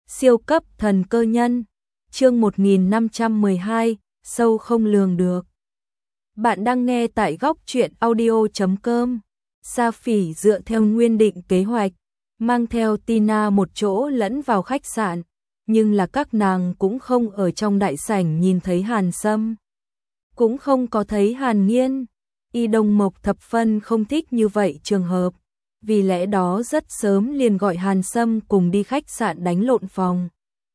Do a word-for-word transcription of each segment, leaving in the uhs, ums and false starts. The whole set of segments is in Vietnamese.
Siêu cấp thần cơ nhân, chương một nghìn năm trăm mười hai, sâu không lường được. Bạn đang nghe tại góc truyện audio chấm com. Sa Phỉ dựa theo nguyên định kế hoạch, mang theo Tina một chỗ lẫn vào khách sạn, nhưng là các nàng cũng không ở trong đại sảnh nhìn thấy Hàn Sâm, cũng không có thấy Hàn Nghiên. Y Đông Mộc thập phân không thích như vậy trường hợp, vì lẽ đó rất sớm liền gọi Hàn Sâm cùng đi khách sạn đánh lộn phòng.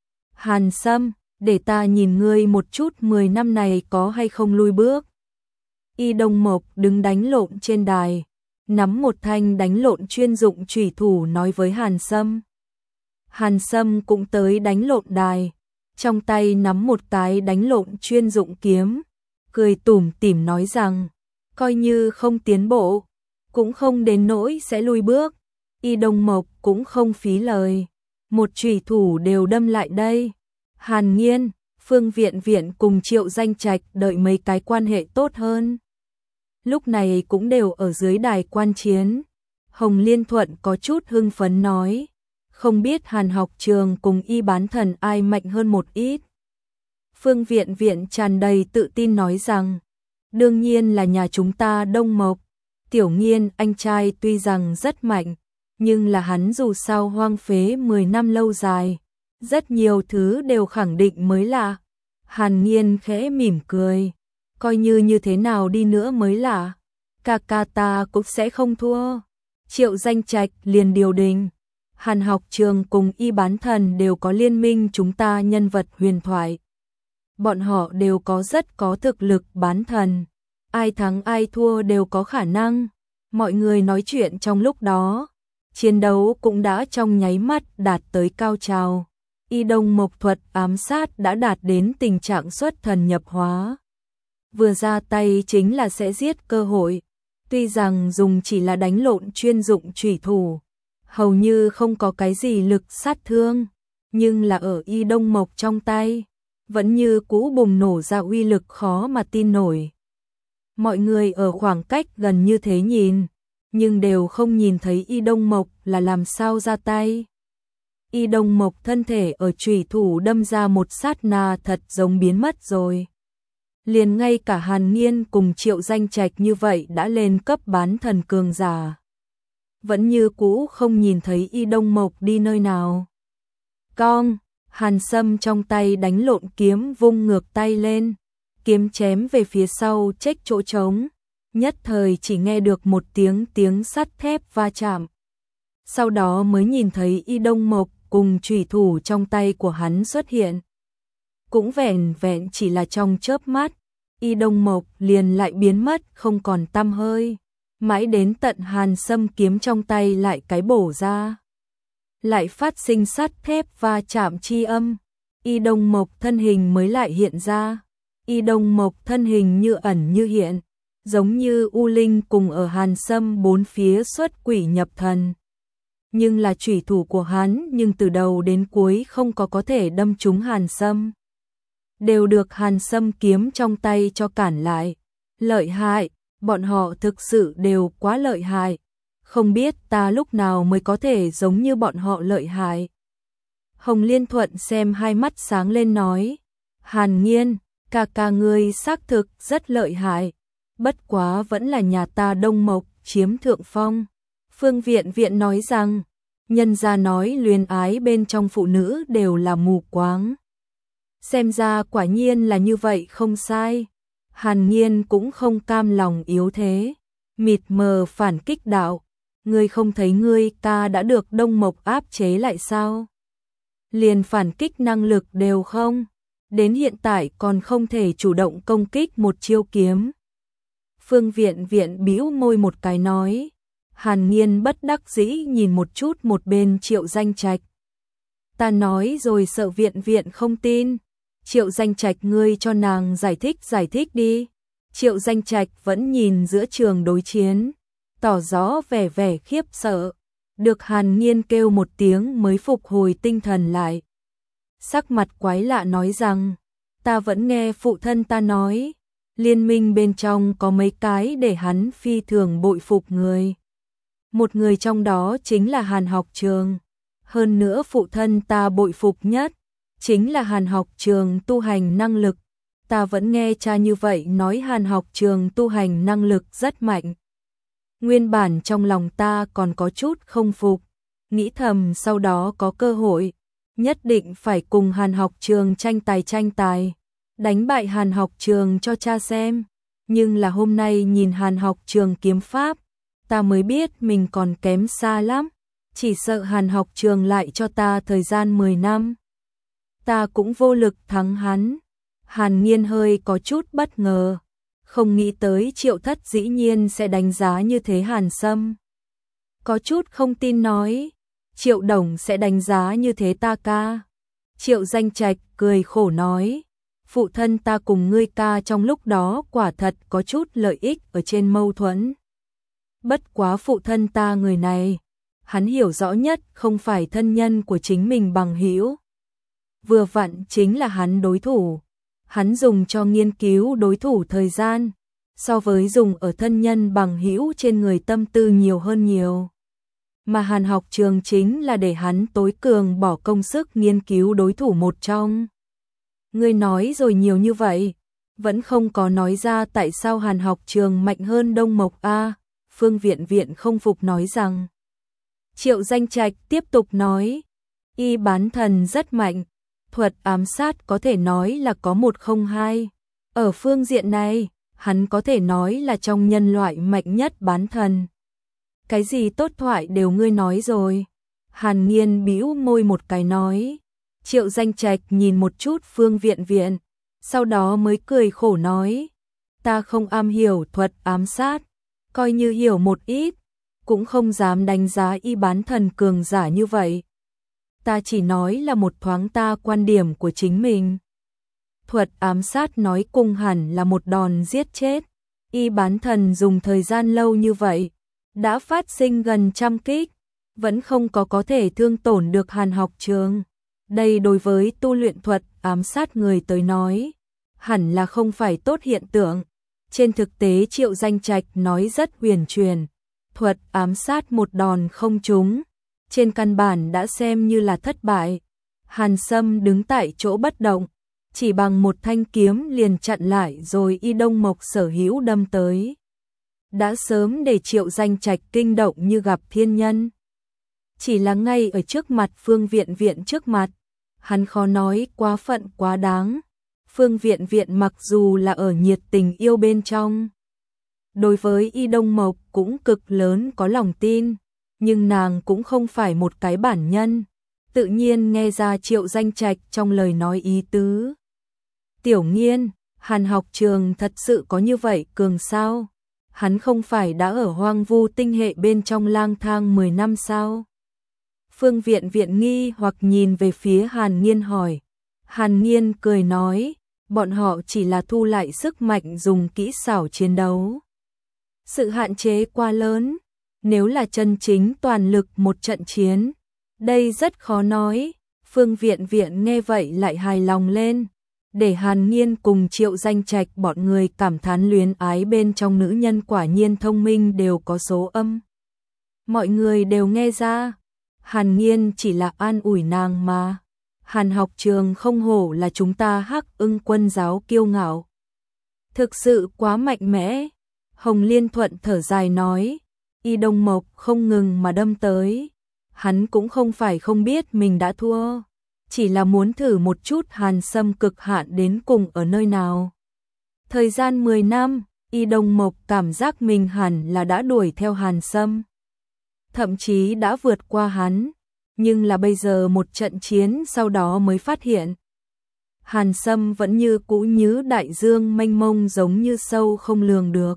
Hàn Sâm, để ta nhìn ngươi một chút mười năm này có hay không lui bước. Y Đông Mộc đứng đánh lộn trên đài, nắm một thanh đánh lộn chuyên dụng chủy thủ nói với Hàn Sâm. Hàn Sâm cũng tới đánh lộn đài, trong tay nắm một cái đánh lộn chuyên dụng kiếm, cười tủm tỉm nói rằng, coi như không tiến bộ, cũng không đến nỗi sẽ lui bước. Y Đông Mộc cũng không phí lời, một chủy thủ đều đâm lại đây. Hàn Nghiên, Phương Viện Viện cùng Triệu Danh Trạch đợi mấy cái quan hệ tốt hơn, lúc này cũng đều ở dưới đài quan chiến. Hồng Liên Thuận có chút hưng phấn nói, không biết Hàn Học Trường cùng Y Bán Thần ai mạnh hơn một ít. Phương Viện Viện tràn đầy tự tin nói rằng, đương nhiên là nhà chúng ta Đông Mộc. Tiểu Nghiên anh trai tuy rằng rất mạnh, nhưng là hắn dù sao hoang phế mười năm lâu dài, rất nhiều thứ đều khẳng định mới lạ. Hàn Nghiên khẽ mỉm cười, coi như như thế nào đi nữa mới lạ, ca ca ta cũng sẽ không thua. Triệu Danh Trạch liền điều đình, Hàn Học Trường cùng Y Bán Thần đều có liên minh chúng ta nhân vật huyền thoại. Bọn họ đều có rất có thực lực bán thần, ai thắng ai thua đều có khả năng. Mọi người nói chuyện trong lúc đó, chiến đấu cũng đã trong nháy mắt đạt tới cao trào. Y Đông Mộc thuật ám sát đã đạt đến tình trạng xuất thần nhập hóa. Vừa ra tay chính là sẽ giết cơ hội. Tuy rằng dùng chỉ là đánh lộn chuyên dụng chủy thủ, hầu như không có cái gì lực sát thương, nhưng là ở Y Đông Mộc trong tay, vẫn như cũ bùng nổ ra uy lực khó mà tin nổi. Mọi người ở khoảng cách gần như thế nhìn, nhưng đều không nhìn thấy Y Đông Mộc là làm sao ra tay. Y Đông Mộc thân thể ở chủy thủ đâm ra một sát na thật giống biến mất rồi. Liền ngay cả Hàn Nghiên cùng Triệu Danh Trạch như vậy đã lên cấp bán thần cường giả, vẫn như cũ không nhìn thấy Y Đông Mộc đi nơi nào. Cong, Hàn Sâm trong tay đánh lộn kiếm vung ngược tay lên, kiếm chém về phía sau chếch chỗ trống, nhất thời chỉ nghe được một tiếng tiếng sắt thép va chạm. Sau đó mới nhìn thấy Y Đông Mộc cùng chủy thủ trong tay của hắn xuất hiện. Cũng vẹn vẹn chỉ là trong chớp mắt, Y Đông Mộc liền lại biến mất không còn tăm hơi, mãi đến tận Hàn Sâm kiếm trong tay lại cái bổ ra, lại phát sinh sắt thép va chạm chi âm, Y Đông Mộc thân hình mới lại hiện ra. Y Đông Mộc thân hình như ẩn như hiện, giống như U Linh cùng ở Hàn Sâm bốn phía xuất quỷ nhập thần. Nhưng là chủy thủ của hắn nhưng từ đầu đến cuối không có có thể đâm trúng Hàn Sâm, đều được Hàn Sâm kiếm trong tay cho cản lại. Lợi hại, bọn họ thực sự đều quá lợi hại, không biết ta lúc nào mới có thể giống như bọn họ lợi hại. Hồng Liên Thuận xem hai mắt sáng lên nói, Hàn Nghiên, ca ca ngươi xác thực rất lợi hại, bất quá vẫn là nhà ta Đông Mộc chiếm thượng phong. Phương Viện Viện nói rằng, nhân gia nói luyến ái bên trong phụ nữ đều là mù quáng. Xem ra quả nhiên là như vậy không sai. Hàn Nghiên cũng không cam lòng yếu thế, mịt mờ phản kích đạo, ngươi không thấy ngươi ca đã được Đông Mộc áp chế lại sao? Liền phản kích năng lực đều không, đến hiện tại còn không thể chủ động công kích một chiêu kiếm. Phương Viện Viện bĩu môi một cái nói. Hàn Nghiên bất đắc dĩ nhìn một chút một bên Triệu Danh Trạch. Ta nói rồi sợ Viện Viện không tin. Triệu Danh Trạch ngươi cho nàng giải thích giải thích đi. Triệu Danh Trạch vẫn nhìn giữa trường đối chiến, tỏ rõ vẻ vẻ khiếp sợ. Được Hàn Nghiên kêu một tiếng mới phục hồi tinh thần lại. Sắc mặt quái lạ nói rằng, ta vẫn nghe phụ thân ta nói, liên minh bên trong có mấy cái để hắn phi thường bội phục người. Một người trong đó chính là Hàn Học Trường. Hơn nữa phụ thân ta bội phục nhất chính là Hàn học trường tu hành năng lực. Ta vẫn nghe cha như vậy nói Hàn học trường tu hành năng lực rất mạnh. Nguyên bản trong lòng ta còn có chút không phục, nghĩ thầm sau đó có cơ hội, nhất định phải cùng Hàn học trường tranh tài tranh tài, đánh bại Hàn học trường cho cha xem. Nhưng là hôm nay nhìn Hàn học trường kiếm pháp, ta mới biết mình còn kém xa lắm, chỉ sợ Hàn học trường lại cho ta thời gian mười năm. Ta cũng vô lực thắng hắn. Hàn Nghiên hơi có chút bất ngờ, không nghĩ tới Triệu Thất dĩ nhiên sẽ đánh giá như thế Hàn Sâm. Có chút không tin nói, Triệu Đồng sẽ đánh giá như thế ta ca. Triệu Danh Trạch cười khổ nói, phụ thân ta cùng ngươi ca trong lúc đó quả thật có chút lợi ích ở trên mâu thuẫn. Bất quá phụ thân ta người này, hắn hiểu rõ nhất không phải thân nhân của chính mình bằng hữu. Vừa vặn chính là hắn đối thủ. Hắn dùng cho nghiên cứu đối thủ thời gian, so với dùng ở thân nhân bằng hữu trên người tâm tư nhiều hơn nhiều. Mà Hàn học trường chính là để hắn tối cường bỏ công sức nghiên cứu đối thủ một trong. Ngươi nói rồi nhiều như vậy, vẫn không có nói ra tại sao Hàn học trường mạnh hơn Đông Mộc A. Phương Viện Viện không phục nói rằng. Triệu Danh Trạch tiếp tục nói, y bán thần rất mạnh, thuật ám sát có thể nói là có một không hai. Ở phương diện này, hắn có thể nói là trong nhân loại mạnh nhất bán thần. Cái gì tốt thoại đều ngươi nói rồi. Hàn Nghiên bĩu môi một cái nói. Triệu Danh Trạch nhìn một chút Phương Viện Viện, sau đó mới cười khổ nói, ta không am hiểu thuật ám sát, coi như hiểu một ít, cũng không dám đánh giá y bán thần cường giả như vậy. Ta chỉ nói là một thoáng ta quan điểm của chính mình. Thuật ám sát nói cùng hẳn là một đòn giết chết. Y bán thần dùng thời gian lâu như vậy, đã phát sinh gần trăm kích, vẫn không có có thể thương tổn được Hàn học trường. Đây đối với tu luyện thuật ám sát người tới nói, hẳn là không phải tốt hiện tượng. Trên thực tế Triệu Danh Trạch nói rất huyền truyền, thuật ám sát một đòn không trúng, trên căn bản đã xem như là thất bại. Hàn Sâm đứng tại chỗ bất động, chỉ bằng một thanh kiếm liền chặn lại rồi y Đông Mộc sở hữu đâm tới. Đã sớm để Triệu Danh Trạch kinh động như gặp thiên nhân. Chỉ là ngay ở trước mặt Phương Viện Viện trước mặt, hắn khó nói quá phận quá đáng. Phương Viện Viện mặc dù là ở nhiệt tình yêu bên trong, đối với y Đông Mộc cũng cực lớn có lòng tin, nhưng nàng cũng không phải một cái bản nhân, tự nhiên nghe ra Triệu Danh Trạch trong lời nói ý tứ. Tiểu Nghiên, Hàn học trường thật sự có như vậy cường sao? Hắn không phải đã ở hoang vu tinh hệ bên trong lang thang mười năm sao? Phương Viện Viện nghi hoặc nhìn về phía Hàn Nghiên hỏi. Hàn Nghiên cười nói, bọn họ chỉ là thu lại sức mạnh dùng kỹ xảo chiến đấu. Sự hạn chế quá lớn, nếu là chân chính toàn lực một trận chiến, đây rất khó nói. Phương Viện Viện nghe vậy lại hài lòng lên, để Hàn Nghiên cùng Triệu Danh Trạch bọn người cảm thán luyến ái bên trong nữ nhân quả nhiên thông minh đều có số âm. Mọi người đều nghe ra, Hàn Nghiên chỉ là an ủi nàng mà. Hàn học trường không hổ là chúng ta Hắc Ưng Quân giáo kiêu ngạo. Thực sự quá mạnh mẽ. Hồng Liên Thuận thở dài nói, y Đông Mộc không ngừng mà đâm tới. Hắn cũng không phải không biết mình đã thua, chỉ là muốn thử một chút Hàn Sâm cực hạn đến cùng ở nơi nào. Thời gian mười năm, y Đông Mộc cảm giác mình hẳn là đã đuổi theo Hàn Sâm, thậm chí đã vượt qua hắn, nhưng là bây giờ một trận chiến sau đó mới phát hiện. Hàn Sâm vẫn như cũ như đại dương mênh mông giống như sâu không lường được.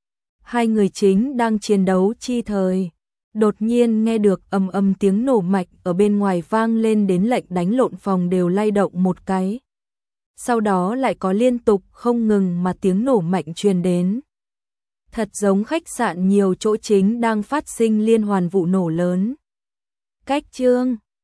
Hai người chính đang chiến đấu chi thời, đột nhiên nghe được ầm ầm tiếng nổ mạnh ở bên ngoài vang lên đến lệnh đánh lộn phòng đều lay động một cái. Sau đó lại có liên tục không ngừng mà tiếng nổ mạnh truyền đến. Thật giống khách sạn nhiều chỗ chính đang phát sinh liên hoàn vụ nổ lớn. Cách chương